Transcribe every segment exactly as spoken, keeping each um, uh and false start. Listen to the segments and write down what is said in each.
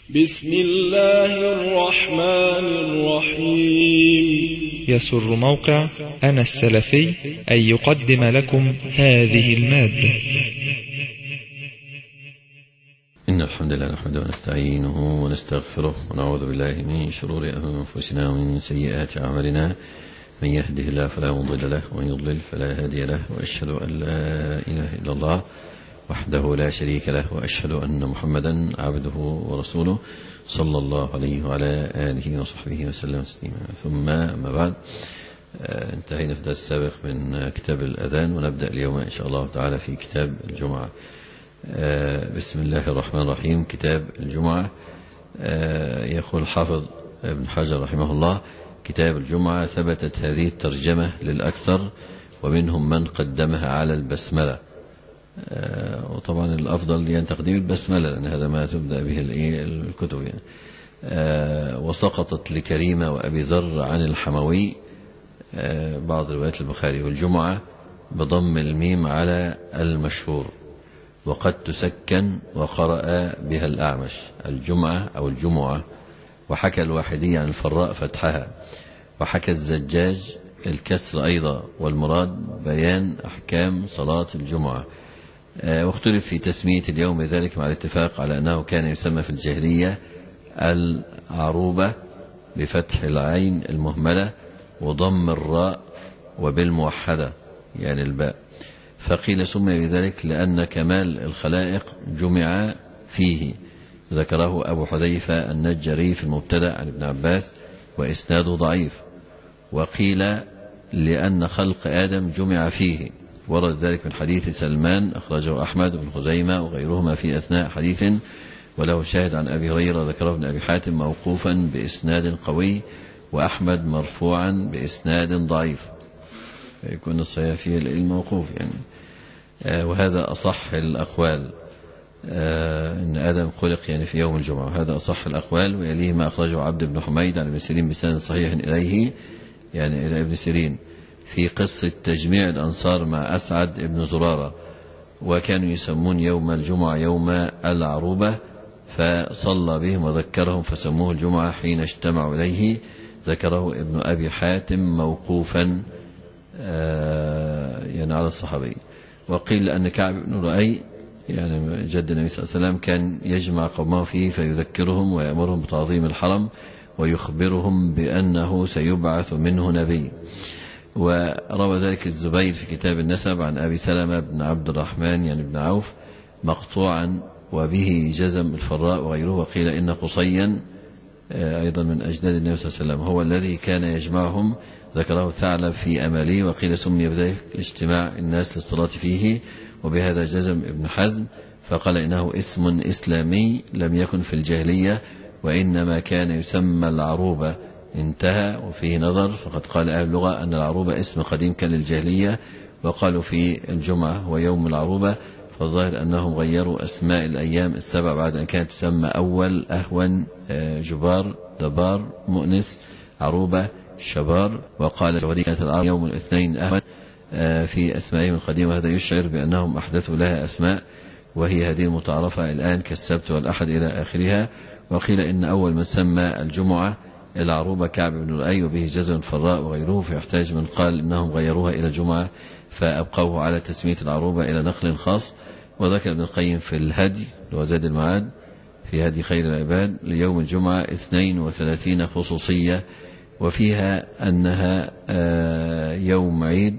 بسم الله الرحمن الرحيم. يسر موقع أنا السلفي أن يقدم لكم هذه المادة. إن الحمد لله نحمده ونستعينه ونستغفره ونعوذ بالله من شرور أنفسنا ومن سيئات أعمالنا. من يهده الله فلا مضل له ومن يضلل فلا هادي له، وأشهد أن لا إله إلا الله وحده لا شريك له، وأشهد أن محمدا عبده ورسوله صلى الله عليه وعلى آله وصحبه وسلم تسليما. ثم ما بعد، انتهينا في الدرس السابق من كتاب الأذان، ونبدأ اليوم إن شاء الله تعالى في كتاب الجمعة. بسم الله الرحمن الرحيم. كتاب الجمعة، يقول الحافظ ابن حجر رحمه الله: كتاب الجمعة ثبتت هذه الترجمة للأكثر، ومنهم من قدمها على البسملة، وطبعا الأفضل يعني تقديم البسملة لأن هذا ما تبدأ به الكتب يعني. وسقطت لكريمة وأبي ذر عن الحموي بعض روايات البخاري. والجمعة بضم الميم على المشهور، وقد تسكن وقرأ بها الأعمش الجمعة أو الجمعة. وحكى الواحدي عن الفراء فتحها، وحكى الزجاج الكسر أيضا، والمراد بيان أحكام صلاة الجمعة. واختلف في تسمية اليوم ذلك، مع الاتفاق على أنه كان يسمى في الجاهلية العروبة بفتح العين المهملة وضم الراء وبالموحدة يعني الباء. فقيل سمي بذلك لأن كمال الخلائق جمع فيه، ذكره أبو حذيفة النجري في المبتدأ عن ابن عباس وإسناده ضعيف. وقيل لأن خلق آدم جمع فيه، ورد ذلك من حديث سلمان أخرجه أحمد بن خزيمة وغيرهما في أثناء حديث، وله شاهد عن أبي هريرة ذكره ابن أبي حاتم موقوفا بإسناد قوي، وأحمد مرفوعا بإسناد ضعيف، يكون الصحيح فيه الموقوف يعني. آه وهذا أصح الأقوال، آه إن آدم خلق يعني في يوم الجمعة، وهذا أصح الأقوال. ويليه ما أخرجه عبد بن حميد عن ابن سيرين بسند صحيح إليه يعني إلى ابن سيرين في قصة تجميع الأنصار مع أسعد بن زرارة، وكانوا يسمون يوم الجمعة يوم العروبة، فصلى بهم وذكرهم فسموه الجمعة حين اجتمعوا إليه، ذكره ابن أبي حاتم موقوفا آه يعني على الصحابي. وقيل أن كعب بن رؤي يعني جد النبي صلى الله عليه وسلم كان يجمع قومه فيه فيذكرهم ويأمرهم بتعظيم الحرم، ويخبرهم بأنه سيبعث منه نبي. وروى ذلك الزبير في كتاب النسب عن أبي سلمة بن عبد الرحمن يعني بن عوف مقطوعا، وبه جزم الفراء وغيره. وقيل إن قصيا أيضا من أجداد النبي صلى الله عليه وسلم هو الذي كان يجمعهم، ذكره ثعلب في أمالي. وقيل سمي بذلك اجتماع الناس للصلاة فيه، وبهذا جزم ابن حزم فقال إنه اسم إسلامي لم يكن في الجاهلية، وإنما كان يسمى العروبة. انتهى. وفيه نظر، فقد قال أهل اللغة أن العروبة اسم قديم كان للجاهلية، وقالوا في الجمعة ويوم العروبة، فالظاهر أنهم غيروا أسماء الأيام السبع بعد أن كانت تسمى أول أهون جبار دبار مؤنس عروبة شبار. وقال الجوهري كانت العرب يوم الاثنين أهون في أسمائهم القديمة، وهذا يشعر بأنهم أحدثوا لها أسماء، وهي هذه المتعرفة الآن كالسبت والأحد إلى آخرها. وقيل إن أول من سمى الجمعة العروبة كعب بن رؤي، وبه جزم الفراء وغيره، فيحتاج من قال إنهم غيروها إلى الجمعة فأبقوه على تسمية العروبة إلى نقل خاص. وذكر ابن القيم في الهدي وزاد المعاد في هدي خير العباد ليوم الجمعة اثنين وثلاثين خصوصية، وفيها أنها يوم عيد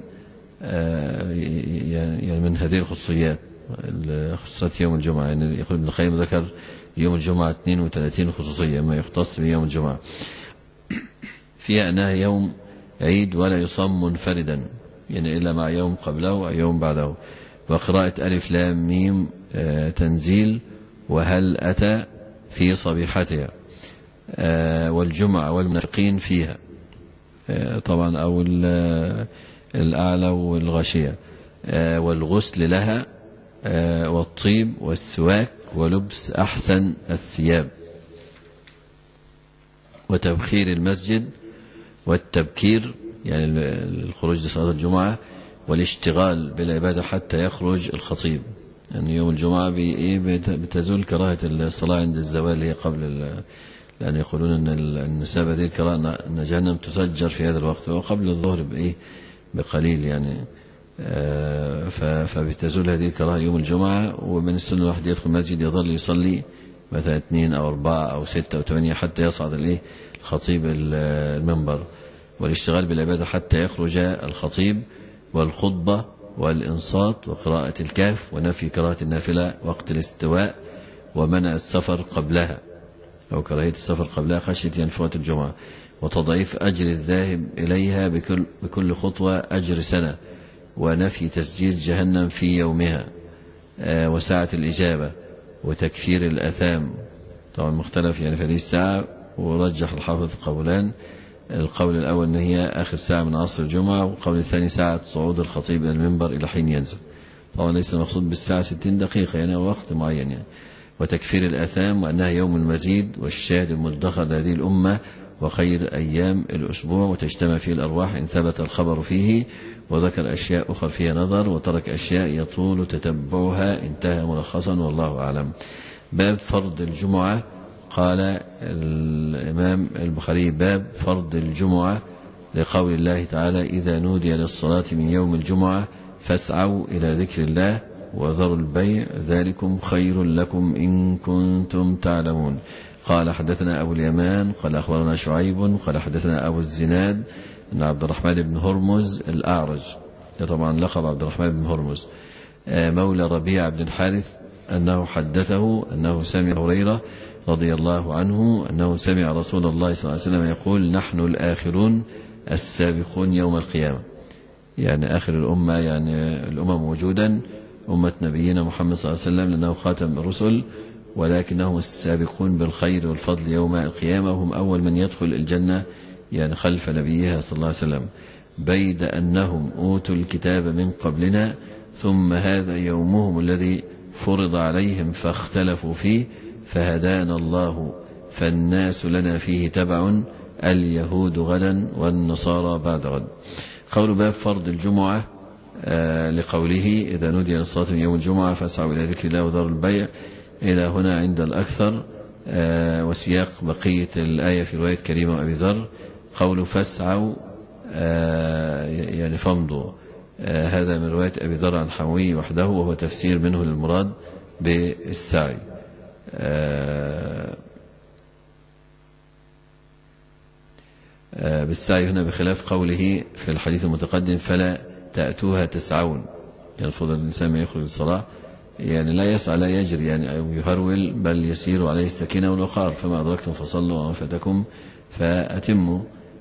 يعني من هذه الخصوصيات خصوصيات يوم الجمعة. يعني يقول ابن القيم ذكر يوم الجمعة اثنين وثلاثين خصوصية ما يختص بيوم الجمعة، فيها أنها يوم عيد ولا يصام منفردا يعني إلا مع يوم قبله أو يوم بعده. وقراءة ألف لام ميم تنزيل وهل أتى في صبيحتها. والجمعة والمنافقين فيها طبعا أو الأعلى والغاشية. والغسل لها، والطيب والسواك ولبس أحسن الثياب، وتبخير المسجد، والتبكير يعني الخروج لصلاة الجمعة، والاشتغال بالعبادة حتى يخرج الخطيب يعني يوم الجمعة بتزول كراهة الصلاة عند الزوال هي قبل، لأن يقولون أن النساء دي الكراهة أن جهنم تسجر في هذا الوقت وقبل الظهر بإيه بقليل يعني. فبتزول هذه الكراهة يوم الجمعة، ومن السنة الواحد يدخل المسجد يظل يصلي مثلا اثنين أو أربعة أو ستة أو ثمانية حتى يصعد الإيه الخطيب المنبر، والاشتغال بالعبادة حتى يخرج الخطيب، والخطبة والإنصات وقراءة الكهف، ونفي كراهة النافلة وقت الاستواء، ومنع السفر قبلها أو كراهية السفر قبلها خشية ينفوت الجمعة، وتضعيف أجر الذاهب إليها بكل, بكل خطوة أجر سنة، ونفي تسجيل جهنم في يومها، آه وساعة الإجابة، وتكفير الأثام. طبعا مختلف يعني في هذه الساعة، ورجح الحافظ قولان، القول الأول أن هي آخر ساعة من عصر الجمعة، والقول الثاني ساعة صعود الخطيب إلى المنبر إلى حين ينزل. طبعا ليس المقصود بالساعة ستين دقيقة يعني وقت معين يعني. وتكفير الآثام، وأنها يوم المزيد والشاهد المدخر لهذه الأمة وخير أيام الأسبوع، وتجتمع فيه الأرواح إن ثبت الخبر فيه، وذكر أشياء أخرى فيها نظر، وترك أشياء يطول تتبعها، انتهى ملخصا والله أعلم. باب فرض الجمعة. قال الإمام البخاري باب فرض الجمعة لقول الله تعالى إذا نودي للصلاة من يوم الجمعة فاسعوا إلى ذكر الله وذروا البيع ذلكم خير لكم إن كنتم تعلمون. قال حدثنا أبو اليمان قال أخبرنا شعيب قال حدثنا أبو الزناد أن عبد الرحمن بن هرمز الأعرج، طبعا لقب عبد الرحمن بن هرمز، مولى ربيع بن الحارث، أنه حدثه أنه سمع هريرة رضي الله عنه أنه سمع رسول الله صلى الله عليه وسلم يقول نحن الآخرون السابقون يوم القيامة، يعني آخر الأمة، يعني الأمم وجودا أمة نبينا محمد صلى الله عليه وسلم لأنه خاتم الرسل، ولكنهم السابقون بالخير والفضل يوم القيامة، وهم أول من يدخل الجنة يعني خلف نبيها صلى الله عليه وسلم، بيد أنهم أوتوا الكتاب من قبلنا ثم هذا يومهم الذي فرض عليهم فاختلفوا فيه فهدانا الله فالناس لنا فيه تبع اليهود غدا والنصارى بعد غد. قول باب فرض الجمعة آه لقوله إذا نودي للصلاة من يوم الجمعة فاسعوا إلى ذكر الله وذروا البيع إلى هنا عند الأكثر، آه وسياق بقية الآية في رواية كريمة وأبي ذر قول فاسعوا آه يعني فامضوا، آه هذا من رواية أبي ذر عن حموي وحده، وهو تفسير منه للمراد بالسعي. آه آه بالسعي هنا بخلاف قوله في الحديث المتقدم فلا تأتوها تسعون، يعني الفضل الإنسان ما يخرج الصلاة يعني لا يسعى لا يجري يعني أو يهرول، بل يسير عليه السكينة والوقار، فما أدركتم فصلوا وما فاتكم فأتموا.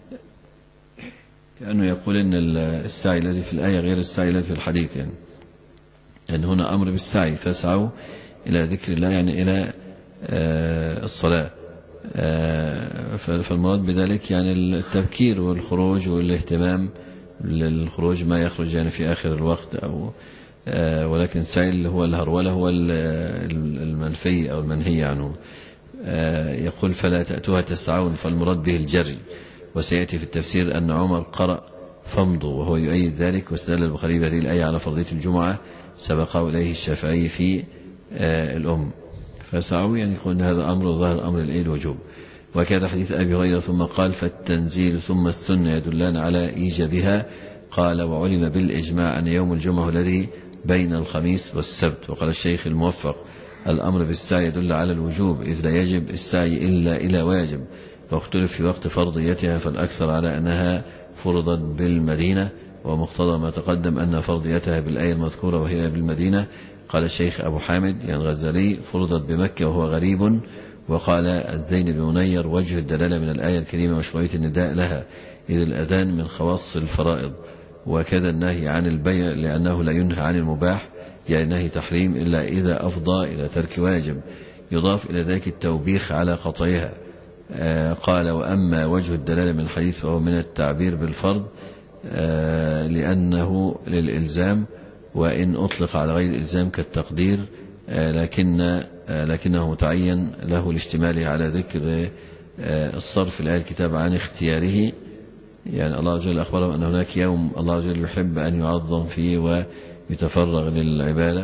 كأنه يقول إن السعي الذي في الآية غير السعي الذي في الحديث، يعني أن هنا أمر بالسعي فاسعوا إلى ذكر الله يعني إلى آه الصلاة، آه فالمراد بذلك يعني التبكير والخروج والاهتمام للخروج ما يخرج يعني في آخر الوقت أو آه ولكن السعي اللي هو الهرولة هو المنفي أو المنهي عنه. آه يقول فلا تأتوها تسعون، فالمراد به الجري، وسيأتي في التفسير أن عمر قرأ فامضوا وهو يؤيد ذلك، واستدل البخاري بهذه الآية على فرضية الجمعة سبقه إليه الشافعي في آه الأم، فسعوا يعني يقول هذا أمر ظاهر أمر الإيه الوجوب. وكذا حديث أبي هريرة ثم قال فالتنزيل ثم السنة يدلان على إيجابها. قال وعلم بالإجماع أن يوم الجمعة الذي بين الخميس والسبت. وقال الشيخ الموفق الأمر بالسعي يدل على الوجوب إذ لا يجب السعي إلا إلى واجب، واختلف في وقت فرضيتها، فالأكثر على أنها فرضت بالمدينة، ومقتضى ما تقدم أن فرضيتها بالآية المذكورة وهي بالمدينة. قال الشيخ أبو حامد يعني الغزالي فرضت بمكة وهو غريب. وقال الزين بن منير وجه الدلالة من الآية الكريمة مشروعية النداء لها إذ الأذان من خواص الفرائض، وكذا النهي عن البيع لأنه لا ينهى عن المباح يعني نهي تحريم إلا إذا أفضى إلى ترك واجب، يضاف إلى ذلك التوبيخ على قطعها. آه قال وأما وجه الدلالة من الحديث فهو من التعبير بالفرض آه لأنه للإلزام، وإن أطلق على غير الإلزام كالتقدير آه لكن آه لكنه متعين له لاشتماله على ذكر آه الصرف الآية الكتاب عن اختياره، يعني الله عز وجل أخبره أن هناك يوم الله عز وجل يحب أن يعظم فيه ويتفرغ للعبادة،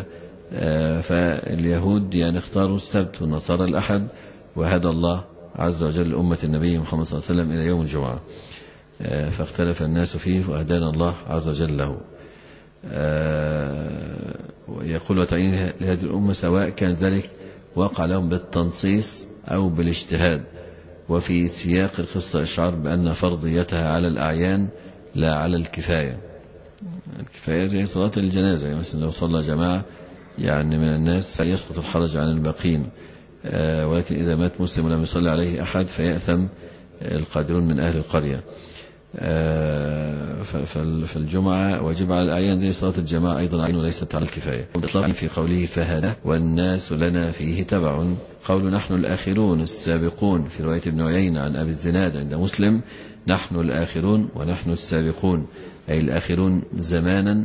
فاليهود يعني اختاروا السبت والنصارى الأحد، وهدى الله عز وجل أمة النبي محمد صلى الله عليه وسلم إلى يوم الجمعة، فاختلف الناس فيه وهدانا الله عز وجل له. يقول وتعيين لهذه الأمة سواء كان ذلك وقع لهم بالتنصيص أو بالاجتهاد، وفي سياق القصة إشعار بأن فرضيتها على الأعيان لا على الكفاية. الكفاية زي صلاة الجنازة، يعني مثلا لو صلى جماعة يعني من الناس فيسقط الحرج عن الباقين، ولكن إذا مات مسلم ولم يصلي عليه أحد فيأثم القادرون من أهل القرية. فالجمعة واجب على الأعيان زي صلاة الجماعة أيضا عين وليست على الكفاية. في قوله فهذا والناس لنا فيه تبع، قول نحن الآخرون السابقون في رواية ابن عيينة عن أبي الزناد عند مسلم نحن الآخرون ونحن السابقون، أي الآخرون زمانا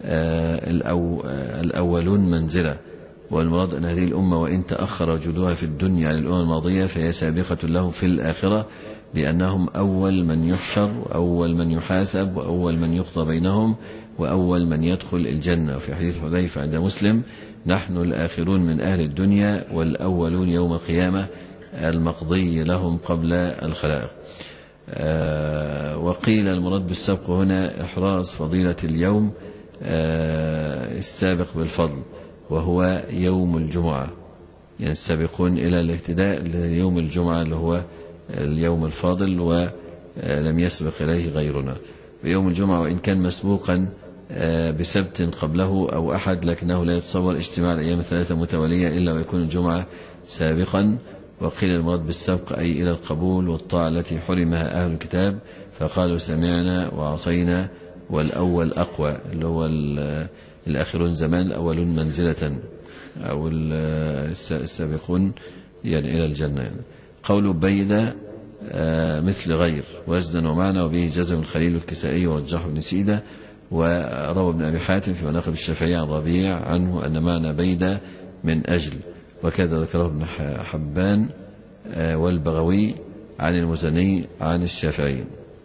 الأولون منزلة. والمراد أن هذه الأمة وإن تأخر وجودها في الدنيا عن الأمم الماضية فهي سابقة لهم في الآخرة، لأنهم أول من يحشر وأول من يحاسب وأول من يقضى بينهم وأول من يدخل الجنة. وفي حديث حذيفة عند مسلم نحن الآخرون من أهل الدنيا والأولون يوم القيامة المقضي لهم قبل الخلائق. آه وقيل المراد بالسبق هنا إحراز فضيلة اليوم آه السابق بالفضل، وهو يوم الجمعة، يعني السابقون إلى الاهتداء ليوم الجمعة اللي هو اليوم الفاضل ولم يسبق إليه غيرنا. ويوم الجمعة وإن كان مسبوقا بسبت قبله أو أحد، لكنه لا يتصور اجتماع الأيام الثلاثة متوالية إلا ويكون الجمعة سابقا. وقيل المراد بالسبق أي إلى القبول والطاعة التي حرمها أهل الكتاب فقالوا سمعنا وعصينا، والأول أقوى اللي هو الآخرون زمان الأولون منزلة أو السابقون يعني إلى الجنة. يعني قول بيدة مثل غير وزنا ومعنى، وبه جزم الخليل الكسائي ورجحه ابن سيدة. وروى ابن أبي حاتم في مناقب الشافعي عن ربيع عنه أن معنى بيدة من أجل، وكذا ذكره ابن حبان والبغوي عن المزني عن الشافعي.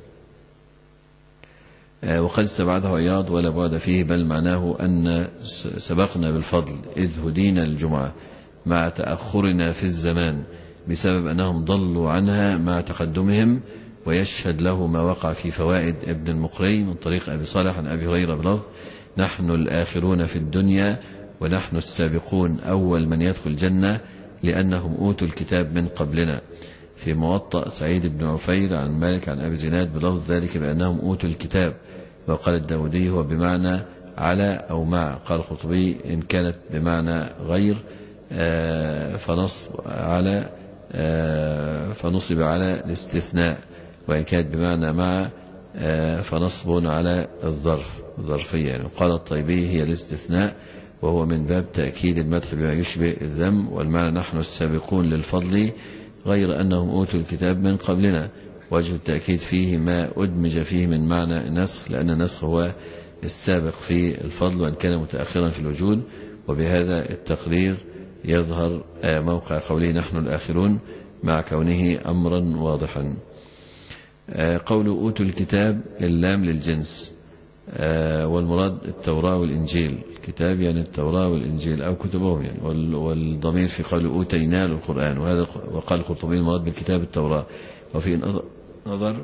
وقد استبعده عياض ولا بعد فيه، بل معناه أن سبقنا بالفضل إذ هدينا الجمعة مع تأخرنا في الزمان بسبب أنهم ضلوا عنها مع تقدمهم. ويشهد له ما وقع في فوائد ابن المقري من طريق أبي صالح عن أبي هريرة بلفظ نحن الآخرون في الدنيا ونحن السابقون أول من يدخل الجنة لأنهم أوتوا الكتاب من قبلنا. في موطأ سعيد بن عفير عن مالك عن أبي زناد بلفظ ذلك بأنهم أوتوا الكتاب. وقال الداودي هو بمعنى على أو مع. قال القرطبي إن كانت بمعنى غير فنصب على فنصب على الاستثناء، وإن كانت بمعنى مع فنصب على الظرف الظرفية. يعني قال الطيبي هي الاستثناء، وهو من باب تأكيد المدح بما يشبه الذم. والمعنى نحن السابقون للفضل غير أنهم أوتوا الكتاب من قبلنا. وجه التأكيد فيه ما أدمج فيه من معنى النسخ، لأن النسخ هو السابق في الفضل وأن كان متأخرا في الوجود. وبهذا التقرير يظهر موقع قوله نحن الآخرون مع كونه أمرا واضحا. قول أوتوا الكتاب اللام للجنس، والمراد التوراة والإنجيل. الكتاب يعني التوراة والإنجيل أو كتبهم يعني، والضمير في قول أوتينا القرآن. وهذا وقال القرطبي المراد بالكتاب التوراة. وفي نظر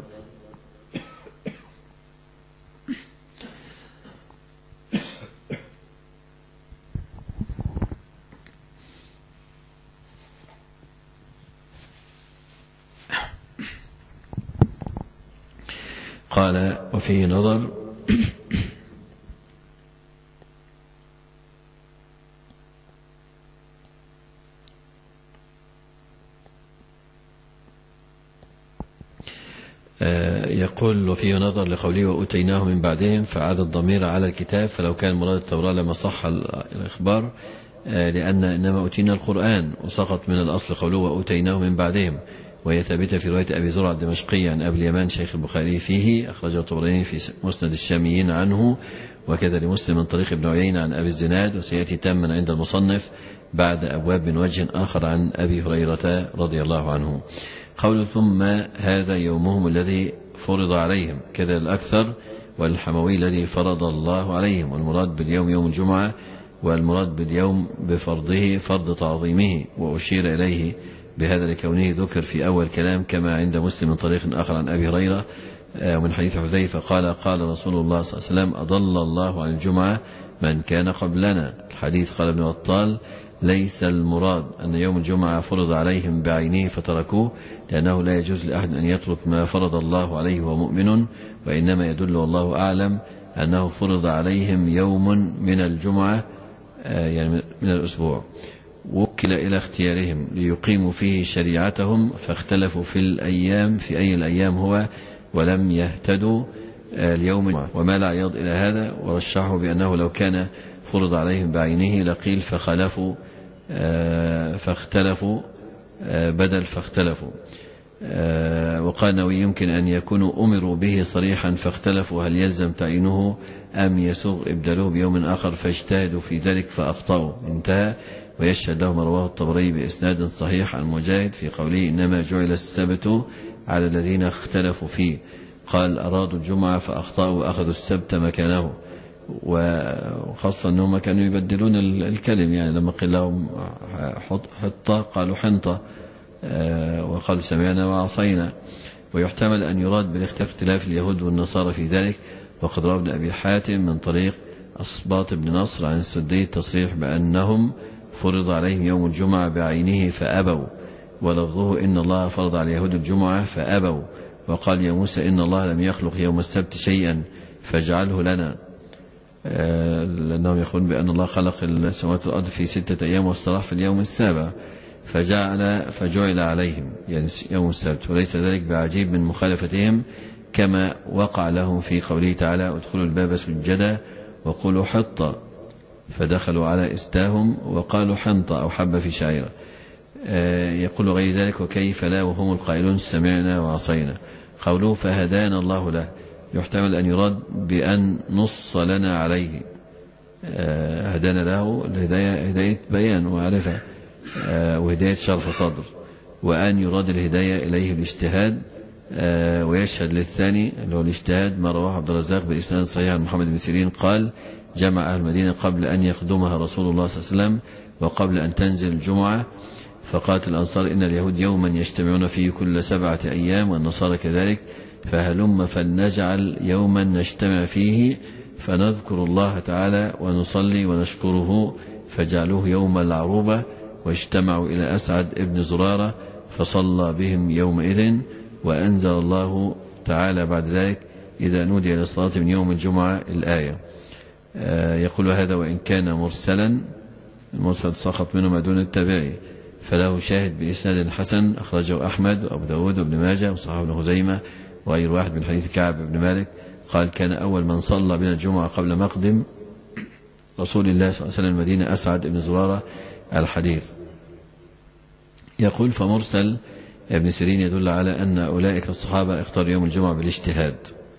قال وفيه نظر يقول وفيه نظر لقوله وأتيناه من بعدهم، فعاد الضمير على الكتاب، فلو كان مراد التوراة لما صح الإخبار، لأن إنما أتينا القرآن، وسقط من الأصل قوله وأتيناه من بعدهم. وهي ثابتة في رواية أبي زرع الدمشقي عن أبي اليمان شيخ البخاري فيه، أخرجه الطبراني في مسند الشاميين عنه، وكذا لمسلم من طريق ابن عيينة عن أبي الزناد. وسيأتي تاما عند المصنف بعد أبواب من وجه آخر عن أبي هريرة رضي الله عنه. قول ثم هذا يومهم الذي فرض عليهم، كذا الأكثر والحموي الذي فرض الله عليهم. والمراد باليوم يوم الجمعة والمراد باليوم بفرضه فرض تعظيمه، وأشير إليه بهذا لكونه ذكر في أول كلام، كما عند مسلم من طريق آخر عن أبي هريرة ومن حديث حذيفة قال قال رسول الله صلى الله عليه وسلم أضل الله عن الجمعة من كان قبلنا. الحديث قال ابن بطال ليس المراد أن يوم الجمعة فرض عليهم بعينه فتركوه، لأنه لا يجوز لأحد أن يترك ما فرض الله عليه وهو مؤمن، وإنما يدل والله أعلم أنه فرض عليهم يوم من الجمعة يعني من الأسبوع، وكل إلى اختيارهم ليقيموا فيه شريعتهم، فاختلفوا في الأيام في أي الأيام هو، ولم يهتدوا اليوم وما لا يض إلى هذا، ورشحوا بأنه لو كان فرض عليهم بعينه لقيل فخلفوا فاختلفوا بدل فاختلفوا. وقال نووي يمكن أن يكونوا أمروا به صريحا فاختلفوا هل يلزم تعيينه أم يسوغ إبداله بيوم آخر فاجتهدوا في ذلك فأخطأوا، انتهى. ويشهد له ما رواه الطبري بإسناد صحيح عن مجاهد في قوله إنما جعل السبت على الذين اختلفوا فيه، قال أرادوا الجمعة فأخطأوا وأخذوا السبت مكانه، وخاصة أنهم كانوا يبدلون الكلم، يعني لما قيل لهم حطة قالوا حنطة، وقالوا سمعنا وعصينا. ويحتمل أن يراد بالاختلاف اليهود والنصارى في ذلك، وقد روى ابن أبي حاتم من طريق أصباط بن نصر عن السدي التصريح بأنهم فرض عليهم يوم الجمعة بعينه فأبوا، ولفظه إن الله فرض على اليهود الجمعة فأبوا. وقال يا موسى إن الله لم يخلق يوم السبت شيئا فاجعله لنا، لأنهم يقولون بأن الله خلق السماوات والأرض في ستة أيام واستراح في اليوم السابع، فجعل فجعل عليهم يعني يوم السبت، وليس ذلك بعجيب من مخالفتهم، كما وقع لهم في قوله تعالى ادخلوا الباب سجدا وقولوا حطة، فدخلوا على استاهم وقالوا حنطة أو حب في شعيرة. يقول غير ذلك وكيف لا وهم القائلون سمعنا وعصينا. قوله فهدانا الله له يحتمل أن يراد بأن نص لنا عليه، هدانا له الهداية هداية بيان ومعرفة وهداية شرح صدر، وأن يراد الهداية إليه الاجتهاد. ويشهد للثاني اللي هو الاجتهاد ما رواه عبد الرزاق بإسناد صحيح عن محمد بن سيرين قال جمع أهل المدينة قبل أن يقدمها رسول الله صلى الله عليه وسلم وقبل أن تنزل الجمعة، فقالت الأنصار إن اليهود يوما يجتمعون فيه كل سبعة أيام والنصارى كذلك، فهلم فلنجعل يوما نجتمع فيه فنذكر الله تعالى ونصلي ونشكره، فجعلوه يوم العروبة. واجتمعوا إلى أسعد ابن زرارة فصلى بهم يومئذ، وأنزل الله تعالى بعد ذلك إذا نودي للصلاة من يوم الجمعة الآية. يقول هذا وإن كان مرسلا، المرسل سقط منه ما دون التابعي، فله شاهد بإسناد حسن أخرجه أحمد وأبو داود وابن ماجه وصححه ابن خزيمة وغير واحد من حديث كعب بن مالك قال كان أول من صلى بنا الجمعة قبل مقدم رسول الله صلى الله عليه وسلم المدينة أسعد بن زرارة الحديث. يقول فمرسل ابن سيرين يدل على أن أولئك الصحابة اختاروا يوم الجمعة بالاجتهاد،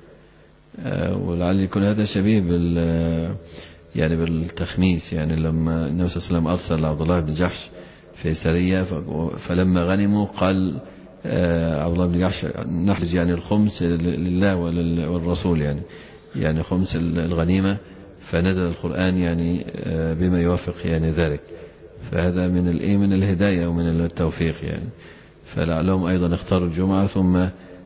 ولعل يكون هذا شبيه بال يعني بالتخميس، يعني لما النبي صلى الله عليه وسلم أرسل عبد الله بن جحش في سرية فلما غنموا قال عبد الله بن جحش نحرز يعني الخمس لله والرسول، يعني يعني خمس الغنيمة، فنزل القرآن يعني بما يوافق يعني ذلك، فهذا من الايه من الهداية ومن التوفيق يعني. فلعلهم أيضا اختاروا الجمعة ثم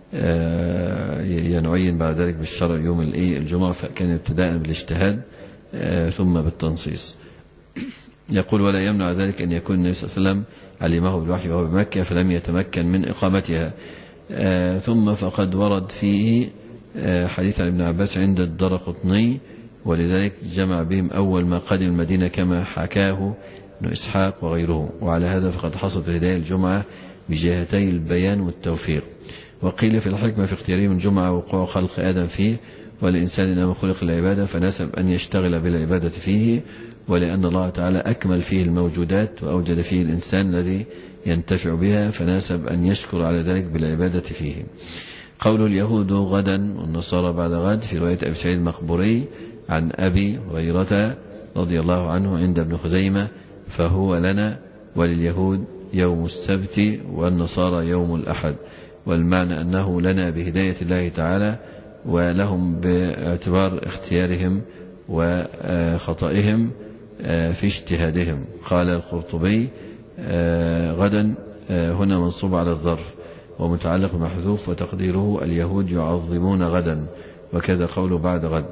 ينعين بعد ذلك بالشرع يوم الايه الجمعة، فكان ابتداء بالاجتهاد ثم بالتنصيص. يقول ولا يمنع ذلك أن يكون النبي صلى الله عليه وسلم علمه بالوحي وهو بمكة فلم يتمكن من إقامتها. ثم فقد ورد فيه حديث عن ابن عباس عند الدرقطني، ولذلك جمع بهم أول ما قدم المدينة كما حكاه ابن إسحاق وغيره. وعلى هذا فقد حصلت هداية الجمعة بجهتي البيان والتوفيق. وقيل في الحكمة في اختيارهم الجمعة وقوع خلق آدم فيه، والإنسان إنما خلق العبادة فناسب أن يشتغل بالعبادة فيه، ولأن الله تعالى أكمل فيه الموجودات وأوجد فيه الإنسان الذي ينتفع بها، فناسب أن يشكر على ذلك بالعبادة فيه. قول اليهود غدا والنصارى بعد غد في رواية أبي سعيد المقبوري عن أبي هريرة رضي الله عنه عند ابن خزيمة فهو لنا ولليهود يوم السبت والنصارى يوم الأحد، والمعنى أنه لنا بهداية الله تعالى ولهم باعتبار اختيارهم وخطئهم في اجتهادهم. قال القرطبي غدا هنا منصوب على الظرف ومتعلق محذوف وتقديره اليهود يعظمون غدا، وكذا قوله بعد غد.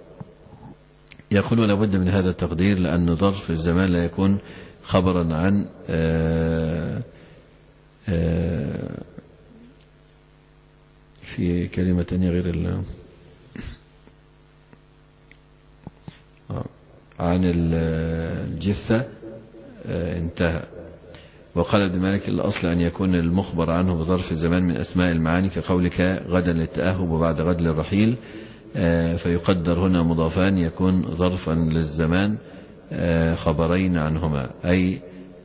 يقول لابد من هذا التقدير لأن ظرف الزمان لا يكون خبرا عن آآ آآ في كلمة تانية غير ال عن الجثة انتهى. وقال ابن مالك الأصل أن يكون المخبر عنه بظرف الزمان من أسماء المعاني كقولك غدا للتأهب وبعد غد للرحيل، فيقدر هنا مضافان يكون ظرفا للزمان خبرين عنهما، أي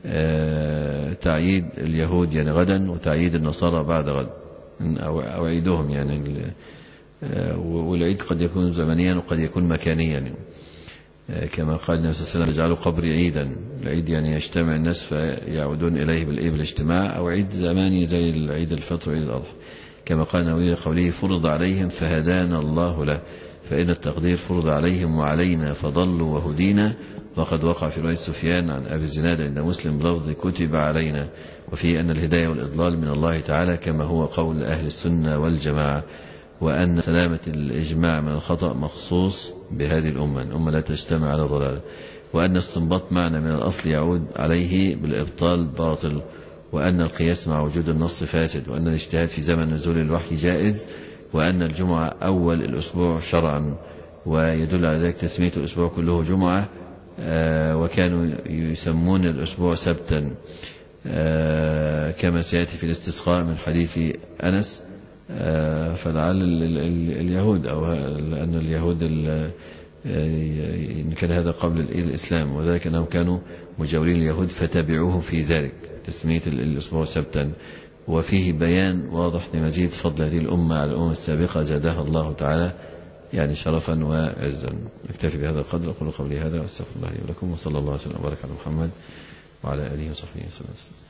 تعييد اليهود يعني غدا وتعييد النصارى بعد غد أو عيدهم يعني. والعيد قد يكون زمنيا وقد يكون مكانيا يعني. كما قال النبي صلى الله عليه وسلم اجعلوا قبري عيدا، العيد يعني يجتمع الناس فيعودون إليه بالاجتماع، أو عيد زماني زي العيد الفطر وعيد الأضحى. كما قال النبي قوله فرض عليهم فهدانا الله له، فإن التقدير فرض عليهم وعلينا فضلوا وهدينا. وقد وقع في رواية سفيان عن أبي الزناد عند مسلم بلفظ كتب علينا، وفيه أن الهداية والإضلال من الله تعالى كما هو قول أهل السنة والجماعة، وأن سلامة الإجماع من الخطأ مخصوص بهذه الأمة، الأمة لا تجتمع على ضلال، وأن استنباط معنى من الأصل يعود عليه بالإبطال باطل، وأن القياس مع وجود النص فاسد، وأن الاجتهاد في زمن نزول الوحي جائز، وأن الجمعة أول الأسبوع شرعا، ويدل على ذلك تسمية الأسبوع كله جمعة، وكانوا يسمون الأسبوع سبتا كما سيأتي في الاستسقاء من حديث أنس. فلعل اليهود أو لأن اليهود إن كان هذا قبل الإسلام، وذلك أنهم كانوا مجاورين اليهود فتبعوهم في ذلك تسمية الأسبوع سبتا. وفيه بيان واضح لمزيد فضل هذه الأمة على الأمم السابقة زادها الله تعالى يعني شرفا وعزا. نكتفي بهذا القدر. أقول قولي هذا واستغفر الله لي ولكم، وصلى الله وسلم وبارك على محمد وعلى آله وصحبه وسلم.